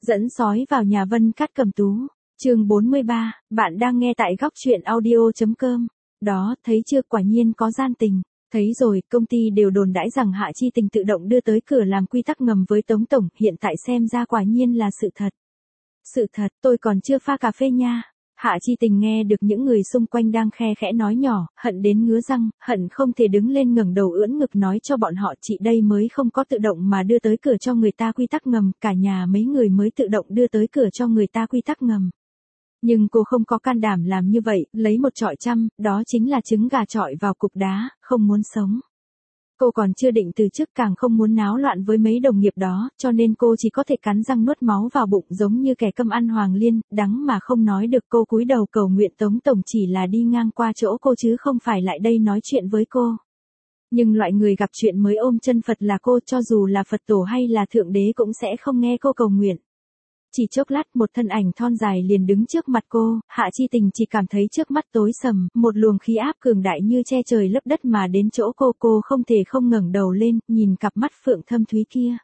Dẫn sói vào nhà Vân Cát Cầm Tú. Chương 43, bạn đang nghe tại góc truyện audio.com. Đó, thấy chưa, quả nhiên có gian tình. Thấy rồi, công ty đều đồn đãi rằng Hạ Chi Tình tự động đưa tới cửa làm quy tắc ngầm với Tống Tổng, hiện tại xem ra quả nhiên là sự thật. Sự thật, tôi còn chưa pha cà phê nha. Hạ Chi Tình nghe được những người xung quanh đang khe khẽ nói nhỏ, hận đến ngứa răng, hận không thể đứng lên ngẩng đầu ưỡn ngực nói cho bọn họ chị đây mới không có tự động mà đưa tới cửa cho người ta quy tắc ngầm, cả nhà mấy người mới tự động đưa tới cửa cho người ta quy tắc ngầm. Nhưng cô không có can đảm làm như vậy, lấy một chọi trăm, đó chính là trứng gà chọi vào cục đá, không muốn sống. Cô còn chưa định từ chức, càng không muốn náo loạn với mấy đồng nghiệp đó, cho nên cô chỉ có thể cắn răng nuốt máu vào bụng giống như kẻ câm ăn hoàng liên, đắng mà không nói được. Cô cúi đầu cầu nguyện Tống Tổng chỉ là đi ngang qua chỗ cô chứ không phải lại đây nói chuyện với cô. Nhưng loại người gặp chuyện mới ôm chân Phật là cô, cho dù là Phật tổ hay là Thượng Đế cũng sẽ không nghe cô cầu nguyện. Chỉ chốc lát một thân ảnh thon dài liền đứng trước mặt cô, Hạ Chi Tình chỉ cảm thấy trước mắt tối sầm, một luồng khí áp cường đại như che trời lấp đất mà đến chỗ cô không thể không ngẩng đầu lên, nhìn cặp mắt phượng thâm thúy kia.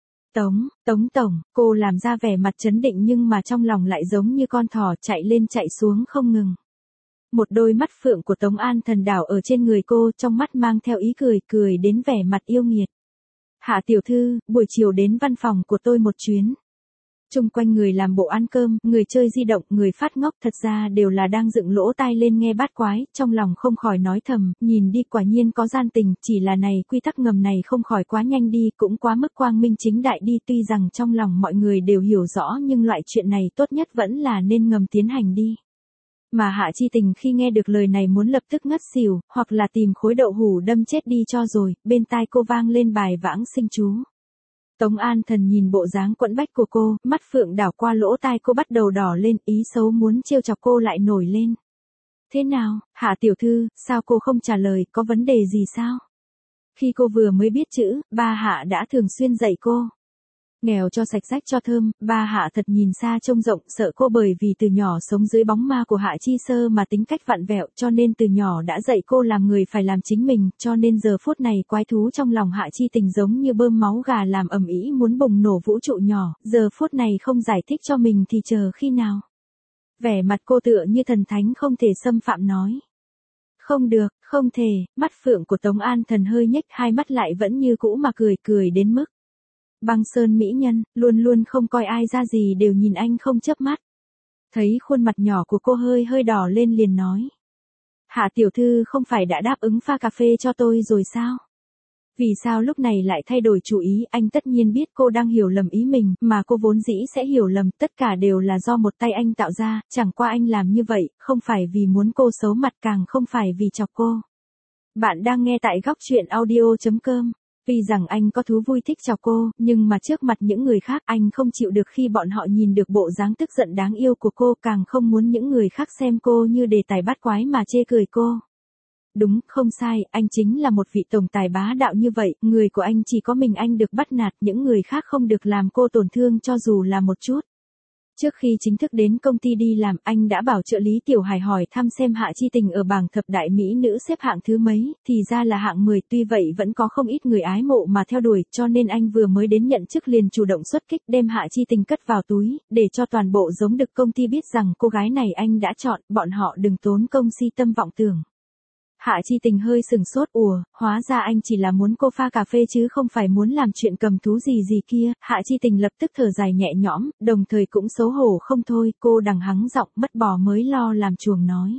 Tống Tổng, cô làm ra vẻ mặt trấn định nhưng mà trong lòng lại giống như con thỏ chạy lên chạy xuống không ngừng. Một đôi mắt phượng của Tống An Thần đảo ở trên người cô, trong mắt mang theo ý cười đến vẻ mặt yêu nghiệt. Hạ tiểu thư, buổi chiều đến văn phòng của tôi một chuyến. Chung quanh người làm bộ ăn cơm, người chơi di động, người phát ngốc thật ra đều là đang dựng lỗ tai lên nghe bát quái, trong lòng không khỏi nói thầm, nhìn đi quả nhiên có gian tình, chỉ là này quy tắc ngầm này không khỏi quá nhanh đi, cũng quá mức quang minh chính đại đi, tuy rằng trong lòng mọi người đều hiểu rõ nhưng loại chuyện này tốt nhất vẫn là nên ngầm tiến hành đi. Mà Hạ Chi Tình khi nghe được lời này muốn lập tức ngất xỉu, hoặc là tìm khối đậu hủ đâm chết đi cho rồi, bên tai cô vang lên bài vãng sinh chú. Tống An Thần nhìn bộ dáng quẫn bách của cô, mắt phượng đảo qua lỗ tai cô bắt đầu đỏ lên, ý xấu muốn trêu chọc cô lại nổi lên. Thế nào, Hạ tiểu thư, sao cô không trả lời, có vấn đề gì sao? Khi cô vừa mới biết chữ, ba Hạ đã thường xuyên dạy cô. Nghèo cho sạch rách cho thơm, ba Hạ thật nhìn xa trông rộng, sợ cô bởi vì từ nhỏ sống dưới bóng ma của Hạ Chi Sơ mà tính cách vặn vẹo, cho nên từ nhỏ đã dạy cô làm người phải làm chính mình, cho nên giờ phút này quái thú trong lòng Hạ Chi Tình giống như bơm máu gà làm ầm ĩ muốn bùng nổ vũ trụ nhỏ, giờ phút này không giải thích cho mình thì chờ khi nào. Vẻ mặt cô tựa như thần thánh không thể xâm phạm nói. Không được, không thể, mắt phượng của Tống An Thần hơi nhếch, hai mắt lại vẫn như cũ mà cười đến mức. Băng sơn mỹ nhân, luôn luôn không coi ai ra gì đều nhìn anh không chớp mắt. Thấy khuôn mặt nhỏ của cô hơi đỏ lên liền nói. Hạ tiểu thư không phải đã đáp ứng pha cà phê cho tôi rồi sao? Vì sao lúc này lại thay đổi chủ ý? Anh tất nhiên biết cô đang hiểu lầm ý mình, mà cô vốn dĩ sẽ hiểu lầm, tất cả đều là do một tay anh tạo ra, chẳng qua anh làm như vậy, không phải vì muốn cô xấu mặt, càng không phải vì chọc cô. Bạn đang nghe tại góc truyện audio.com. Vì rằng anh có thú vui thích chọc cô, nhưng mà trước mặt những người khác anh không chịu được khi bọn họ nhìn được bộ dáng tức giận đáng yêu của cô, càng không muốn những người khác xem cô như đề tài bắt quái mà chê cười cô. Đúng, không sai, anh chính là một vị tổng tài bá đạo như vậy, người của anh chỉ có mình anh được bắt nạt, những người khác không được làm cô tổn thương cho dù là một chút. Trước khi chính thức đến công ty đi làm, anh đã bảo trợ lý Tiểu Hải hỏi thăm xem Hạ Chi Tình ở bảng thập đại mỹ nữ xếp hạng thứ mấy, thì ra là hạng 10, tuy vậy vẫn có không ít người ái mộ mà theo đuổi, cho nên anh vừa mới đến nhận chức liền chủ động xuất kích đem Hạ Chi Tình cất vào túi, để cho toàn bộ giống đực công ty biết rằng cô gái này anh đã chọn, bọn họ đừng tốn công si tâm vọng tưởng. Hạ Chi Tình hơi sừng sốt, hóa ra anh chỉ là muốn cô pha cà phê chứ không phải muốn làm chuyện cầm thú gì kia. Hạ Chi Tình lập tức thở dài nhẹ nhõm, đồng thời cũng xấu hổ không thôi, cô đằng hắng giọng mất bò mới lo làm chuồng nói.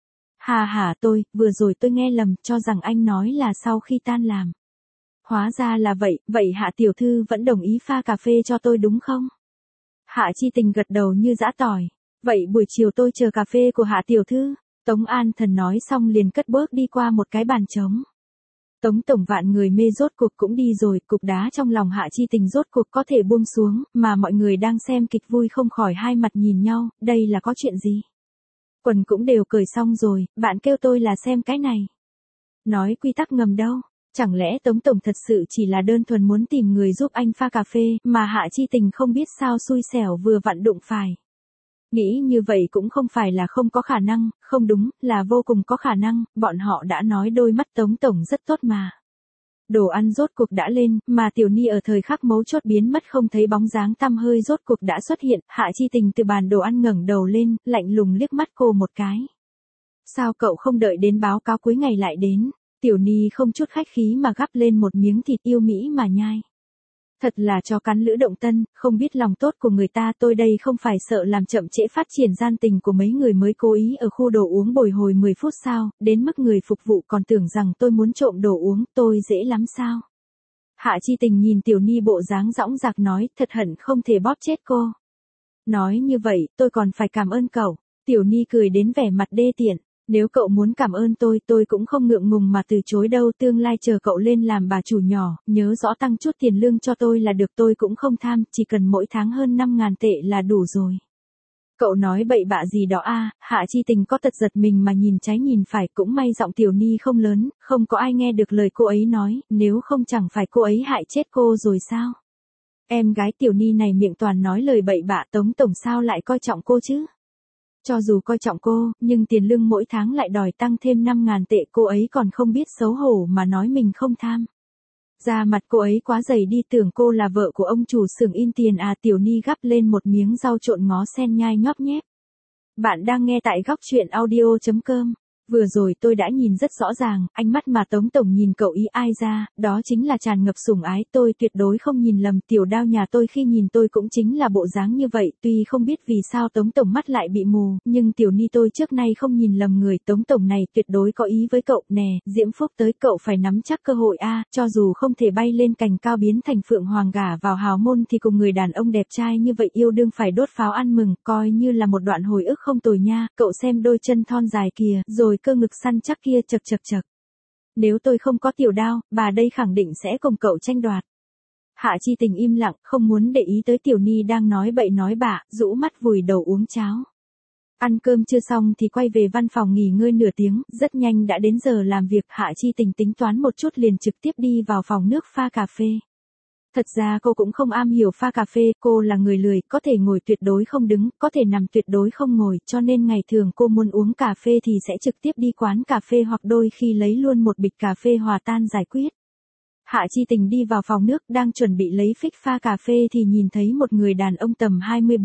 Vừa rồi tôi nghe lầm, cho rằng anh nói là sau khi tan làm. Hóa ra là vậy Hạ tiểu thư vẫn đồng ý pha cà phê cho tôi đúng không? Hạ Chi Tình gật đầu như giã tỏi. Vậy buổi chiều tôi chờ cà phê của Hạ tiểu thư. Tống An Thần nói xong liền cất bước đi qua một cái bàn trống. Tống tổng vạn người mê rốt cuộc cũng đi rồi, cục đá trong lòng Hạ Chi Tình rốt cuộc có thể buông xuống, mà mọi người đang xem kịch vui không khỏi hai mặt nhìn nhau, đây là có chuyện gì? Quần cũng đều cởi xong rồi, bạn kêu tôi là xem cái này. Nói quy tắc ngầm đâu, chẳng lẽ Tống tổng thật sự chỉ là đơn thuần muốn tìm người giúp anh pha cà phê, mà Hạ Chi Tình không biết sao xui xẻo vừa vặn đụng phải. Nghĩ như vậy cũng không phải là không có khả năng, không đúng, là vô cùng có khả năng, bọn họ đã nói đôi mắt Tống tổng rất tốt mà. Đồ ăn rốt cuộc đã lên, mà Tiểu Ni ở thời khắc mấu chốt biến mất không thấy bóng dáng tăm hơi rốt cuộc đã xuất hiện, Hạ Chi Tình từ bàn đồ ăn ngẩng đầu lên, lạnh lùng liếc mắt cô một cái. Sao cậu không đợi đến báo cáo cuối ngày lại đến? Tiểu Ni không chút khách khí mà gắp lên một miếng thịt yêu mỹ mà nhai. Thật là cho cắn lữ động tân, không biết lòng tốt của người ta, tôi đây không phải sợ làm chậm trễ phát triển gian tình của mấy người mới cố ý ở khu đồ uống bồi hồi 10 phút sao, đến mức người phục vụ còn tưởng rằng tôi muốn trộm đồ uống, tôi dễ lắm sao. Hạ Chi Tình nhìn Tiểu Ni bộ dáng dõng dạc nói, thật hận không thể bóp chết cô. Nói như vậy, tôi còn phải cảm ơn cậu. Tiểu Ni cười đến vẻ mặt đê tiện. Nếu cậu muốn cảm ơn tôi cũng không ngượng ngùng mà từ chối đâu, tương lai chờ cậu lên làm bà chủ nhỏ, nhớ rõ tăng chút tiền lương cho tôi là được, tôi cũng không tham, chỉ cần mỗi tháng hơn 5.000 tệ là đủ rồi. Cậu nói bậy bạ gì đó à? Hạ Chi Tình có tật giật mình mà nhìn trái nhìn phải, cũng may giọng Tiểu Ni không lớn, không có ai nghe được lời cô ấy nói, nếu không chẳng phải cô ấy hại chết cô rồi sao? Em gái Tiểu Ni này miệng toàn nói lời bậy bạ, Tống tổng sao lại coi trọng cô chứ? Cho dù coi trọng cô, nhưng tiền lương mỗi tháng lại đòi tăng thêm 5.000 tệ, cô ấy còn không biết xấu hổ mà nói mình không tham. Da mặt cô ấy quá dày đi, tưởng cô là vợ của ông chủ xưởng in tiền à? Tiểu Ni gắp lên một miếng rau trộn ngó sen nhai nhóp nhép. Bạn đang nghe tại góc truyện audio.com. Vừa rồi tôi đã nhìn rất rõ ràng, ánh mắt mà Tống tổng nhìn cậu ý ai ra, đó chính là tràn ngập sủng ái, tôi tuyệt đối không nhìn lầm, Tiểu Đao nhà tôi khi nhìn tôi cũng chính là bộ dáng như vậy, tuy không biết vì sao Tống tổng mắt lại bị mù, nhưng Tiểu Ni tôi trước nay không nhìn lầm người, Tống tổng này tuyệt đối có ý với cậu, nè, Diễm Phúc tới cậu phải nắm chắc cơ hội a, cho dù không thể bay lên cành cao biến thành phượng hoàng gả vào hào môn thì cùng người đàn ông đẹp trai như vậy yêu đương phải đốt pháo ăn mừng, coi như là một đoạn hồi ức không tồi nha, cậu xem đôi chân thon dài kìa, rồi cơ ngực săn chắc kia, chật chật chật. Nếu tôi không có Tiểu Đao, bà đây khẳng định sẽ cùng cậu tranh đoạt. Hạ Chi Tình im lặng, không muốn để ý tới Tiểu Ni đang nói bậy nói bạ, rũ mắt vùi đầu uống cháo. Ăn cơm chưa xong thì quay về văn phòng nghỉ ngơi nửa tiếng, rất nhanh đã đến giờ làm việc, Hạ Chi Tình tính toán một chút liền trực tiếp đi vào phòng nước pha cà phê. Thật ra cô cũng không am hiểu pha cà phê, cô là người lười, có thể ngồi tuyệt đối không đứng, có thể nằm tuyệt đối không ngồi, cho nên ngày thường cô muốn uống cà phê thì sẽ trực tiếp đi quán cà phê hoặc đôi khi lấy luôn một bịch cà phê hòa tan giải quyết. Hạ Chi Tình đi vào phòng nước đang chuẩn bị lấy phích pha cà phê thì nhìn thấy một người đàn ông tầm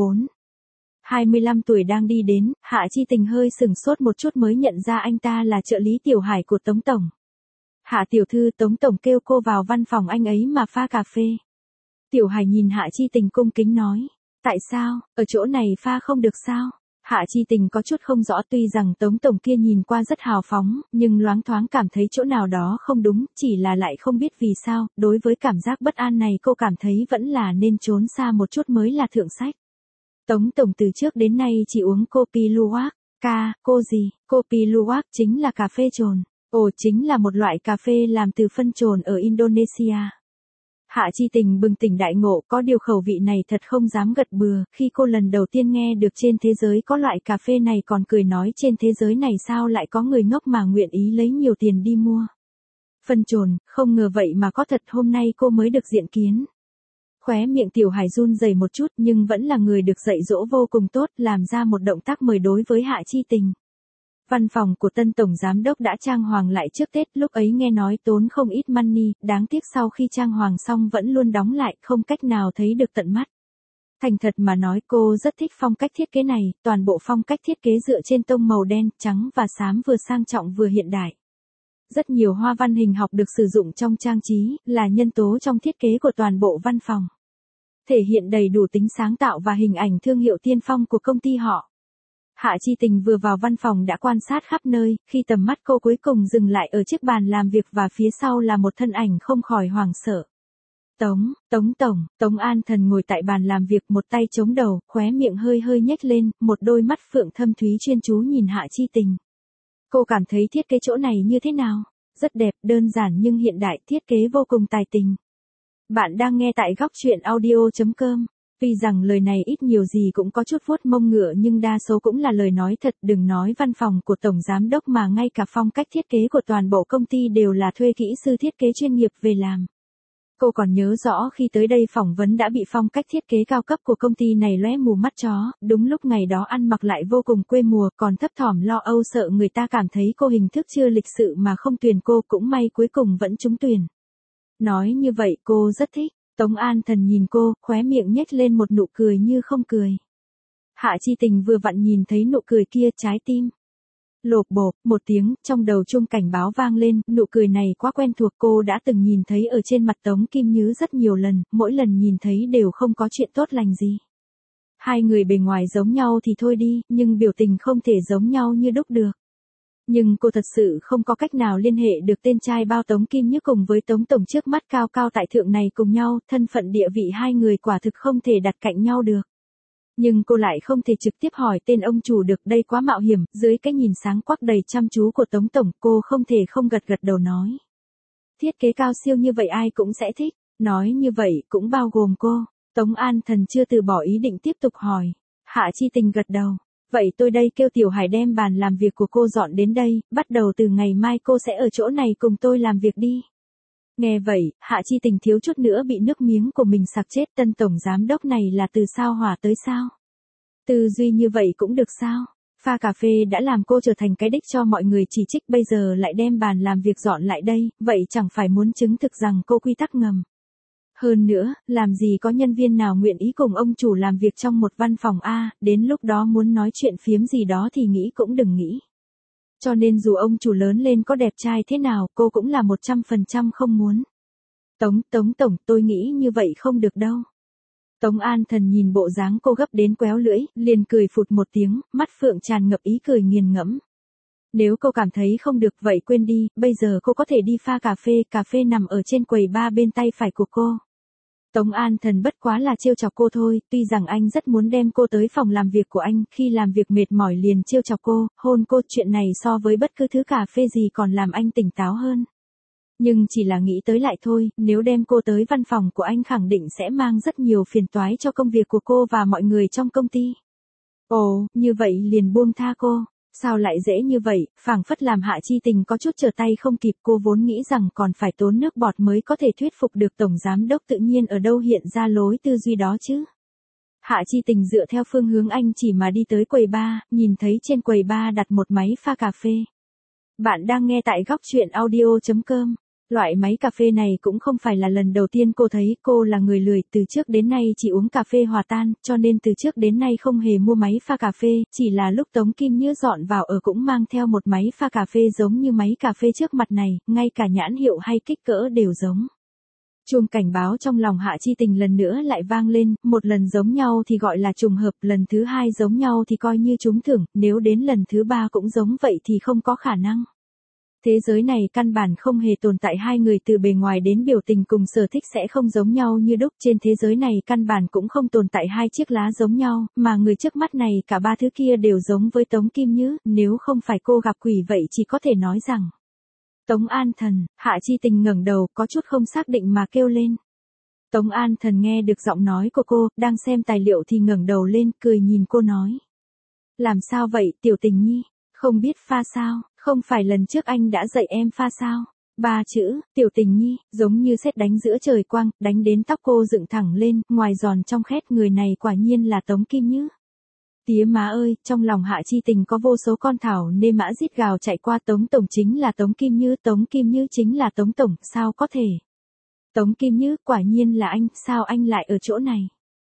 25 tuổi đang đi đến, Hạ Chi Tình hơi sừng sốt một chút mới nhận ra anh ta là trợ lý Tiểu Hải của Tống tổng. Hạ tiểu thư, Tống tổng kêu cô vào văn phòng anh ấy mà pha cà phê. Tiểu Hải nhìn Hạ Chi Tình cung kính nói. Tại sao, ở chỗ này pha không được sao? Hạ Chi Tình có chút không rõ, tuy rằng Tống tổng kia nhìn qua rất hào phóng, nhưng loáng thoáng cảm thấy chỗ nào đó không đúng, chỉ là lại không biết vì sao, đối với cảm giác bất an này cô cảm thấy vẫn là nên trốn xa một chút mới là thượng sách. Tống tổng từ trước đến nay chỉ uống kopi luwak. Cô gì? Kopi luwak chính là cà phê trồn. Ồ, chính là một loại cà phê làm từ phân trồn ở Indonesia. Hạ Chi Tình bừng tỉnh đại ngộ, có điều khẩu vị này thật không dám gật bừa, khi cô lần đầu tiên nghe được trên thế giới có loại cà phê này còn cười nói trên thế giới này sao lại có người ngốc mà nguyện ý lấy nhiều tiền đi mua. Phân trồn, không ngờ vậy mà có thật, hôm nay cô mới được diện kiến. Khóe miệng Tiểu Hải run rẩy một chút nhưng vẫn là người được dạy dỗ vô cùng tốt, làm ra một động tác mời đối với Hạ Chi Tình. Văn phòng của tân tổng giám đốc đã trang hoàng lại trước Tết, lúc ấy nghe nói tốn không ít money, đáng tiếc sau khi trang hoàng xong vẫn luôn đóng lại, không cách nào thấy được tận mắt. Thành thật mà nói cô rất thích phong cách thiết kế này, toàn bộ phong cách thiết kế dựa trên tông màu đen, trắng và xám vừa sang trọng vừa hiện đại. Rất nhiều hoa văn hình học được sử dụng trong trang trí, là nhân tố trong thiết kế của toàn bộ văn phòng. Thể hiện đầy đủ tính sáng tạo và hình ảnh thương hiệu tiên phong của công ty họ. Hạ Chi Tình vừa vào văn phòng đã quan sát khắp nơi, khi tầm mắt cô cuối cùng dừng lại ở chiếc bàn làm việc và phía sau là một thân ảnh không khỏi hoảng sợ. Tống An Thần ngồi tại bàn làm việc, một tay chống đầu, khóe miệng hơi hơi nhếch lên, một đôi mắt phượng thâm thúy chuyên chú nhìn Hạ Chi Tình. Cô cảm thấy thiết kế chỗ này như thế nào? Rất đẹp, đơn giản nhưng hiện đại, thiết kế vô cùng tài tình. Bạn đang nghe tại góc truyện audio.com. Tuy rằng lời này ít nhiều gì cũng có chút vuốt mông ngựa nhưng đa số cũng là lời nói thật, đừng nói văn phòng của tổng giám đốc mà ngay cả phong cách thiết kế của toàn bộ công ty đều là thuê kỹ sư thiết kế chuyên nghiệp về làm. Cô còn nhớ rõ khi tới đây phỏng vấn đã bị phong cách thiết kế cao cấp của công ty này lóe mù mắt chó, đúng lúc ngày đó ăn mặc lại vô cùng quê mùa, còn thấp thỏm lo âu sợ người ta cảm thấy cô hình thức chưa lịch sự mà không tuyển cô, cũng may cuối cùng vẫn trúng tuyển. Nói như vậy cô rất thích. Tống An Thần nhìn cô, khóe miệng nhếch lên một nụ cười như không cười. Hạ Chi Tình vừa vặn nhìn thấy nụ cười kia, trái tim lộp bộp một tiếng, trong đầu chuông cảnh báo vang lên, nụ cười này quá quen thuộc, cô đã từng nhìn thấy ở trên mặt Tống Kim Như rất nhiều lần, mỗi lần nhìn thấy đều không có chuyện tốt lành gì. Hai người bề ngoài giống nhau thì thôi đi, nhưng biểu tình không thể giống nhau như đúc được. Nhưng cô thật sự không có cách nào liên hệ được tên trai bao Tống Kim Như cùng với Tống Tổng trước mắt cao cao tại thượng này cùng nhau, thân phận địa vị hai người quả thực không thể đặt cạnh nhau được. Nhưng cô lại không thể trực tiếp hỏi tên ông chủ được, đây quá mạo hiểm, dưới cái nhìn sáng quắc đầy chăm chú của Tống Tổng, cô không thể không gật gật đầu nói. Thiết kế cao siêu như vậy ai cũng sẽ thích, nói như vậy cũng bao gồm cô. Tống An Thần chưa từ bỏ ý định tiếp tục hỏi. Hạ Chi Tình gật đầu. Vậy tôi đây kêu Tiểu Hải đem bàn làm việc của cô dọn đến đây, bắt đầu từ ngày mai cô sẽ ở chỗ này cùng tôi làm việc đi. Nghe vậy, Hạ Chi Tình thiếu chút nữa bị nước miếng của mình sặc chết, Tân Tổng Giám Đốc này là từ sao hỏa tới sao? Tư duy như vậy cũng được sao? Pha cà phê đã làm cô trở thành cái đích cho mọi người chỉ trích, bây giờ lại đem bàn làm việc dọn lại đây, vậy chẳng phải muốn chứng thực rằng cô quy tắc ngầm. Hơn nữa, làm gì có nhân viên nào nguyện ý cùng ông chủ làm việc trong một văn phòng A, đến lúc đó muốn nói chuyện phiếm gì đó thì nghĩ cũng đừng nghĩ. Cho nên dù ông chủ lớn lên có đẹp trai thế nào, cô cũng là 100% không muốn. Tống Tổng, tôi nghĩ như vậy không được đâu. Tống An Thần nhìn bộ dáng cô gấp đến quéo lưỡi, liền cười phụt một tiếng, mắt phượng tràn ngập ý cười nghiền ngẫm. Nếu cô cảm thấy không được vậy quên đi, bây giờ cô có thể đi pha cà phê nằm ở trên quầy bar bên tay phải của cô. Tống An Thần bất quá là trêu chọc cô thôi, tuy rằng anh rất muốn đem cô tới phòng làm việc của anh, khi làm việc mệt mỏi liền trêu chọc cô, hôn cô, chuyện này so với bất cứ thứ cà phê gì còn làm anh tỉnh táo hơn. Nhưng chỉ là nghĩ tới lại thôi, nếu đem cô tới văn phòng của anh khẳng định sẽ mang rất nhiều phiền toái cho công việc của cô và mọi người trong công ty. Ồ, như vậy liền buông tha cô. Sao lại dễ như vậy, phảng phất làm Hạ Chi Tình có chút trở tay không kịp, cô vốn nghĩ rằng còn phải tốn nước bọt mới có thể thuyết phục được Tổng Giám Đốc, tự nhiên ở đâu hiện ra lối tư duy đó chứ. Hạ Chi Tình dựa theo phương hướng anh chỉ mà đi tới quầy bar, nhìn thấy trên quầy bar đặt một máy pha cà phê. Bạn đang nghe tại góc truyện audio.com. Loại máy cà phê này cũng không phải là lần đầu tiên cô thấy, cô là người lười, từ trước đến nay chỉ uống cà phê hòa tan, cho nên từ trước đến nay không hề mua máy pha cà phê, chỉ là lúc Tống Kim Như dọn vào ở cũng mang theo một máy pha cà phê giống như máy cà phê trước mặt này, ngay cả nhãn hiệu hay kích cỡ đều giống. Chuông cảnh báo trong lòng Hạ Chi Tình lần nữa lại vang lên, một lần giống nhau thì gọi là trùng hợp, lần thứ hai giống nhau thì coi như trúng thưởng, nếu đến lần thứ ba cũng giống vậy thì không có khả năng. Thế giới này căn bản không hề tồn tại hai người từ bề ngoài đến biểu tình cùng sở thích sẽ không giống nhau như đúc, trên thế giới này căn bản cũng không tồn tại hai chiếc lá giống nhau, mà người trước mắt này cả ba thứ kia đều giống với Tống Kim Như, nếu không phải cô gặp quỷ vậy chỉ có thể nói rằng. Tống An Thần, Hạ Chi Tình ngẩng đầu có chút không xác định mà kêu lên. Tống An Thần nghe được giọng nói của cô, đang xem tài liệu thì ngẩng đầu lên, cười nhìn cô nói. Làm sao vậy, Tiểu Tình Nhi, không biết pha sao? Không phải lần trước anh đã dạy em pha sao? Ba chữ, Tiểu Tình Nhi, giống như sét đánh giữa trời quang, đánh đến tóc cô dựng thẳng lên, ngoài giòn trong khét, người này quả nhiên là Tống Kim Như. Tía má ơi, trong lòng Hạ Chi Tình có vô số con thảo nê mã rít gào chạy qua, Tống Tổng chính là Tống Kim Như, Tống Kim Như chính là Tống Tổng, sao có thể? Tống Kim Như, quả nhiên là anh, sao anh lại ở chỗ này?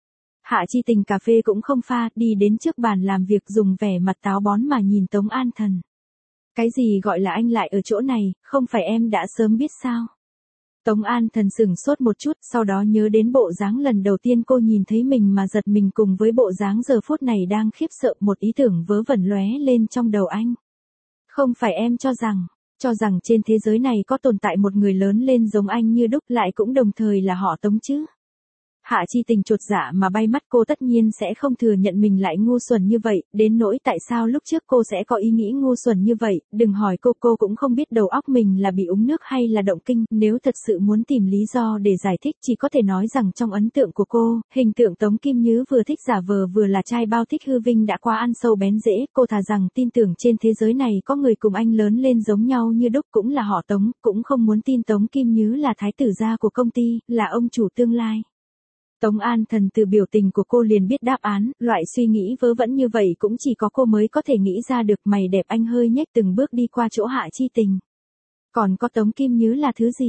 Hạ Chi Tình cà phê cũng không pha, đi đến trước bàn làm việc dùng vẻ mặt táo bón mà nhìn Tống An Thần. Cái gì gọi là anh lại ở chỗ này, không phải em đã sớm biết sao? Tống An Thần sửng sốt một chút, sau đó nhớ đến bộ dáng lần đầu tiên cô nhìn thấy mình mà giật mình cùng với bộ dáng giờ phút này đang khiếp sợ, một ý tưởng vớ vẩn lóe lên trong đầu anh. Không phải em cho rằng trên thế giới này có tồn tại một người lớn lên giống anh như đúc, lại cũng đồng thời là họ Tống chứ? Hạ Chi Tình chột dạ mà bay mắt, cô tất nhiên sẽ không thừa nhận mình lại ngu xuẩn như vậy, đến nỗi tại sao lúc trước cô sẽ có ý nghĩ ngu xuẩn như vậy, đừng hỏi cô cũng không biết đầu óc mình là bị uống nước hay là động kinh, nếu thật sự muốn tìm lý do để giải thích chỉ có thể nói rằng trong ấn tượng của cô, hình tượng Tống Kim Như vừa thích giả vờ vừa là trai bao thích hư vinh đã quá ăn sâu bén rễ, cô thà rằng tin tưởng trên thế giới này có người cùng anh lớn lên giống nhau như đúc cũng là họ Tống, cũng không muốn tin Tống Kim Như là thái tử gia của công ty, là ông chủ tương lai. Tống An Thần từ biểu tình của cô liền biết đáp án, loại suy nghĩ vớ vẩn như vậy cũng chỉ có cô mới có thể nghĩ ra được. Mày đẹp anh hơi nhếch từng bước đi qua chỗ Hạ Chi Tình. Còn có Tống Kim Như là thứ gì?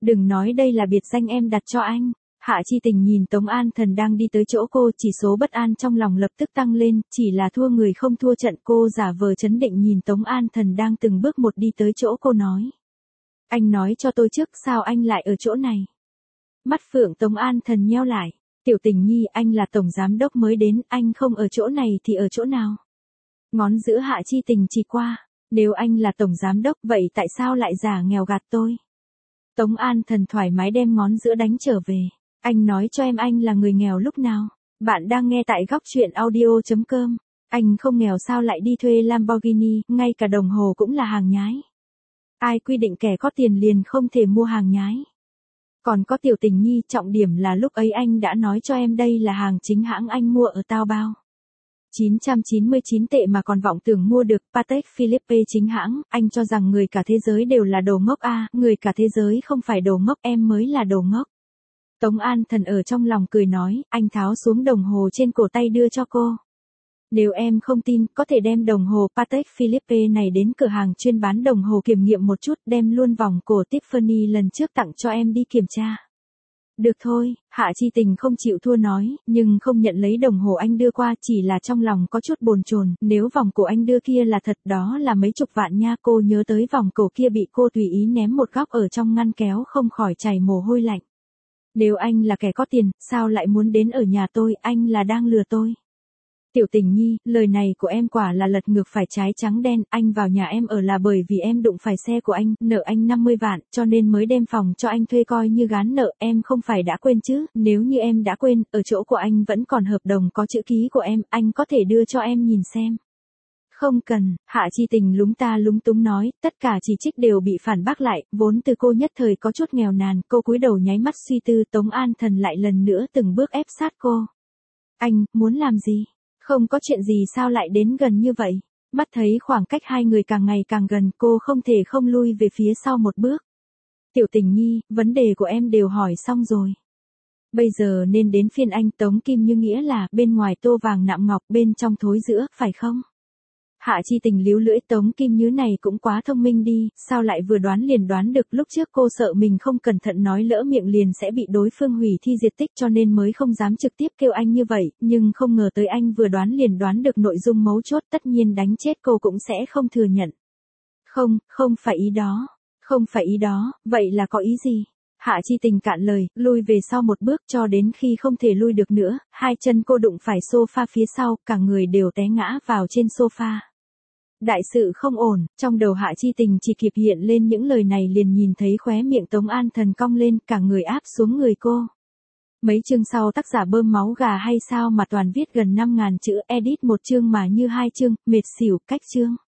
Đừng nói đây là biệt danh em đặt cho anh. Hạ Chi Tình nhìn Tống An Thần đang đi tới chỗ cô, chỉ số bất an trong lòng lập tức tăng lên, chỉ là thua người không thua trận. Cô giả vờ trấn định nhìn Tống An Thần đang từng bước một đi tới chỗ cô nói. Anh nói cho tôi trước, sao anh lại ở chỗ này? Mắt phượng Tống An Thần nheo lại. Tiểu Tình Nhi, anh là tổng giám đốc mới đến, anh không ở chỗ này thì ở chỗ nào? Ngón giữa Hạ Chi Tình chỉ qua. Nếu anh là tổng giám đốc, vậy tại sao lại giả nghèo gạt tôi? Tống An Thần thoải mái đem ngón giữa đánh trở về. Anh nói cho em anh là người nghèo lúc nào? Bạn đang nghe tại góc truyện audio.com. Anh không nghèo sao lại đi thuê Lamborghini, ngay cả đồng hồ cũng là hàng nhái. Ai quy định kẻ có tiền liền không thể mua hàng nhái? Còn có Tiểu Tình Nhi, trọng điểm là lúc ấy anh đã nói cho em đây là hàng chính hãng anh mua ở Taobao. 999 tệ mà còn vọng tưởng mua được. Patek Philippe chính hãng, anh cho rằng người cả thế giới đều là đồ ngốc à, người cả thế giới không phải đồ ngốc, em mới là đồ ngốc. Tống An Thần ở trong lòng cười nói, anh tháo xuống đồng hồ trên cổ tay đưa cho cô. Nếu em không tin, có thể đem đồng hồ Patek Philippe này đến cửa hàng chuyên bán đồng hồ kiểm nghiệm một chút, đem luôn vòng cổ Tiffany lần trước tặng cho em đi kiểm tra. Được thôi, Hạ Chi Tình không chịu thua nói, nhưng không nhận lấy đồng hồ anh đưa qua, chỉ là trong lòng có chút bồn chồn, nếu vòng cổ anh đưa kia là thật đó là mấy chục vạn nha. Cô nhớ tới vòng cổ kia bị cô tùy ý ném một góc ở trong ngăn kéo, không khỏi chảy mồ hôi lạnh. Nếu anh là kẻ có tiền, sao lại muốn đến ở nhà tôi, anh là đang lừa tôi. Tiểu Tình Nhi, lời này của em quả là lật ngược phải trái trắng đen, anh vào nhà em ở là bởi vì em đụng phải xe của anh, nợ anh 50 vạn, cho nên mới đem phòng cho anh thuê coi như gán nợ, em không phải đã quên chứ, nếu như em đã quên, ở chỗ của anh vẫn còn hợp đồng có chữ ký của em, anh có thể đưa cho em nhìn xem. Không cần, Hạ Chi Tình lúng ta lúng túng nói, tất cả chỉ trích đều bị phản bác lại, vốn từ cô nhất thời có chút nghèo nàn, cô cúi đầu nháy mắt suy tư. Tống An Thần lại lần nữa từng bước ép sát cô. Anh, muốn làm gì? Không có chuyện gì sao lại đến gần như vậy? Mắt thấy khoảng cách hai người càng ngày càng gần, cô không thể không lui về phía sau một bước. Tiểu Tình Nhi, vấn đề của em đều hỏi xong rồi. Bây giờ nên đến phiên anh. Tống Kim Như nghĩa là, bên ngoài tô vàng nạm ngọc, bên trong thối rữa, phải không? Hạ Chi Tình líu lưỡi, Tống Kim Như này cũng quá thông minh đi, sao lại vừa đoán liền đoán được. Lúc trước cô sợ mình không cẩn thận nói lỡ miệng liền sẽ bị đối phương hủy thi diệt tích, cho nên mới không dám trực tiếp kêu anh như vậy, nhưng không ngờ tới anh vừa đoán liền đoán được nội dung mấu chốt, tất nhiên đánh chết cô cũng sẽ không thừa nhận. Không phải ý đó. Không phải ý đó, vậy là có ý gì? Hạ Chi Tình cạn lời, lui về sau một bước cho đến khi không thể lui được nữa, hai chân cô đụng phải sofa phía sau, cả người đều té ngã vào trên sofa. Đại sự không ổn, trong đầu Hạ Chi Tình chỉ kịp hiện lên những lời này liền nhìn thấy khóe miệng Tống An Thần cong lên, cả người áp xuống người cô. Mấy chương sau tác giả bơm máu gà hay sao mà toàn viết gần 5.000 chữ, edit một chương mà như hai chương, mệt xỉu, cách chương.